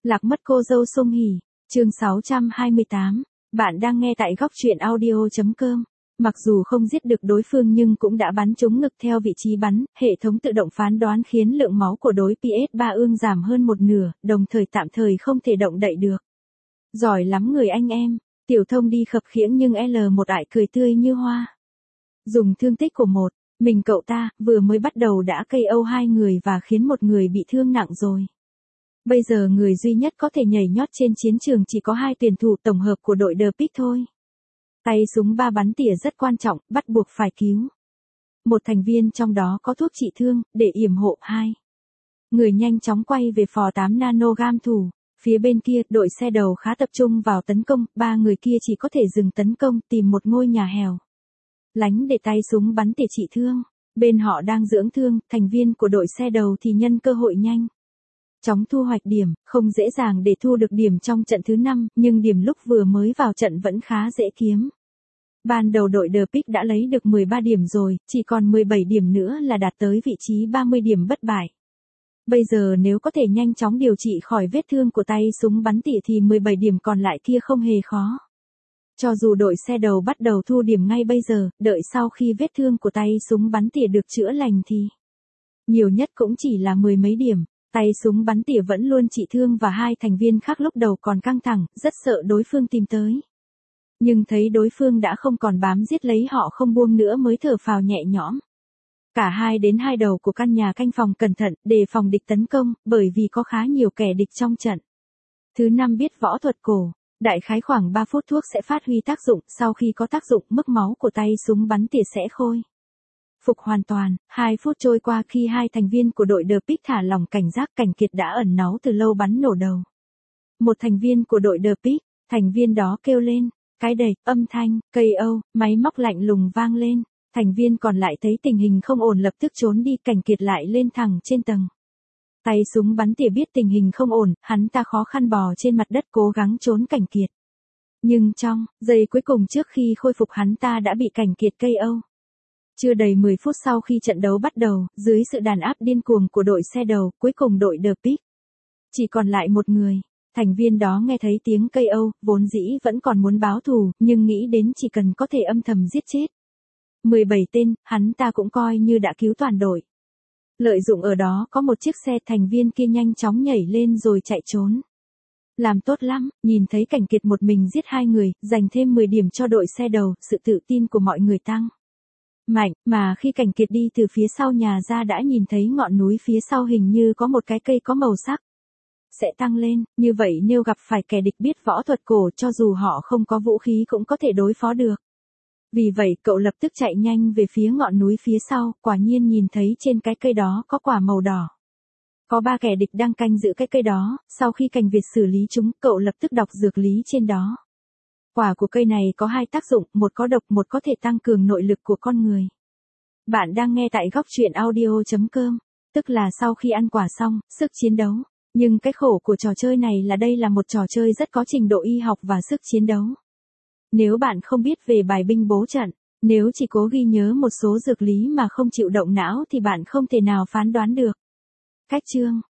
Lạc mất cô dâu Song Hỷ, chương 628. Bạn đang nghe tại góc truyện audio.com. Mặc dù không giết được đối phương nhưng cũng đã bắn trúng ngực theo vị trí bắn, hệ thống tự động phán đoán khiến lượng máu của đối PS3 ương giảm hơn một nửa, đồng thời tạm thời không thể động đậy được. Giỏi lắm người anh em, Tiểu Thông đi khập khiễng nhưng L1 ải cười tươi như hoa. Dùng thương tích của mình cậu ta, vừa mới bắt đầu đã KO hai người và khiến một người bị thương nặng rồi. Bây giờ người duy nhất có thể nhảy nhót trên chiến trường chỉ có hai tuyển thủ tổng hợp của đội The Pick thôi. Tay súng 3 bắn tỉa rất quan trọng, bắt buộc phải cứu. Một thành viên trong đó có thuốc trị thương, để yểm hộ hai người nhanh chóng quay về phò 8 nanogam thủ. Phía bên kia, đội xe đầu khá tập trung vào tấn công, ba người kia chỉ có thể dừng tấn công, tìm một ngôi nhà hẻo lánh để tay súng bắn tỉa trị thương. Bên họ đang dưỡng thương, thành viên của đội xe đầu thì nhân cơ hội nhanh chóng thu hoạch điểm, không dễ dàng để thu được điểm trong trận thứ 5, nhưng điểm lúc vừa mới vào trận vẫn khá dễ kiếm. Ban đầu đội The Pick đã lấy được 13 điểm rồi, chỉ còn 17 điểm nữa là đạt tới vị trí 30 điểm bất bại. Bây giờ nếu có thể nhanh chóng điều trị khỏi vết thương của tay súng bắn tỉa thì 17 điểm còn lại kia không hề khó. Cho dù đội xe đầu bắt đầu thu điểm ngay bây giờ, đợi sau khi vết thương của tay súng bắn tỉa được chữa lành thì nhiều nhất cũng chỉ là 10 mấy điểm. Tay súng bắn tỉa vẫn luôn trị thương và hai thành viên khác lúc đầu còn căng thẳng, rất sợ đối phương tìm tới. Nhưng thấy đối phương đã không còn bám giết lấy họ không buông nữa mới thở phào nhẹ nhõm. Cả hai đến hai đầu của căn nhà canh phòng cẩn thận, đề phòng địch tấn công, bởi vì có khá nhiều kẻ địch trong trận. Thứ 5 biết võ thuật cổ. Đại khái khoảng 3 phút thuốc sẽ phát huy tác dụng, sau khi có tác dụng mức máu của tay súng bắn tỉa sẽ khôi phục hoàn toàn. 2 phút trôi qua khi hai thành viên của đội The Pick thả lỏng cảnh giác, Cảnh Kiệt đã ẩn náu từ lâu bắn nổ đầu một thành viên của đội The Pick, thành viên đó kêu lên, cái đẩy, âm thanh, KO, máy móc lạnh lùng vang lên, thành viên còn lại thấy tình hình không ổn lập tức trốn đi, Cảnh Kiệt lại lên thẳng trên tầng. Tay súng bắn tỉa biết tình hình không ổn, hắn ta khó khăn bò trên mặt đất cố gắng trốn Cảnh Kiệt. Nhưng trong giây cuối cùng trước khi khôi phục hắn ta đã bị Cảnh Kiệt KO. Chưa đầy 10 phút sau khi trận đấu bắt đầu, dưới sự đàn áp điên cuồng của đội xe đầu, cuối cùng đội The Pick chỉ còn lại một người. Thành viên đó nghe thấy tiếng KO, vốn dĩ vẫn còn muốn báo thù, nhưng nghĩ đến chỉ cần có thể âm thầm giết chết 17 tên, hắn ta cũng coi như đã cứu toàn đội. Lợi dụng ở đó có một chiếc xe, thành viên kia nhanh chóng nhảy lên rồi chạy trốn. Làm tốt lắm, nhìn thấy Cảnh Kiệt một mình giết hai người, dành thêm 10 điểm cho đội xe đầu, sự tự tin của mọi người tăng mạnh, mà khi Cảnh Kiệt đi từ phía sau nhà ra đã nhìn thấy ngọn núi phía sau hình như có một cái cây có màu sắc sẽ tăng lên, như vậy nếu gặp phải kẻ địch biết võ thuật cổ cho dù họ không có vũ khí cũng có thể đối phó được. Vì vậy cậu lập tức chạy nhanh về phía ngọn núi phía sau, quả nhiên nhìn thấy trên cái cây đó có quả màu đỏ. Có 3 kẻ địch đang canh giữ cái cây đó, sau khi Cảnh Việt xử lý chúng, cậu lập tức đọc dược lý trên đó. Quả của cây này có 2 tác dụng, một có độc, một có thể tăng cường nội lực của con người. Bạn đang nghe tại góc truyện audio.com, tức là sau khi ăn quả xong, sức chiến đấu. Nhưng cái khổ của trò chơi này là đây là một trò chơi rất có trình độ y học và sức chiến đấu. Nếu bạn không biết về bài binh bố trận, nếu chỉ cố ghi nhớ một số dược lý mà không chịu động não thì bạn không thể nào phán đoán được cách chương,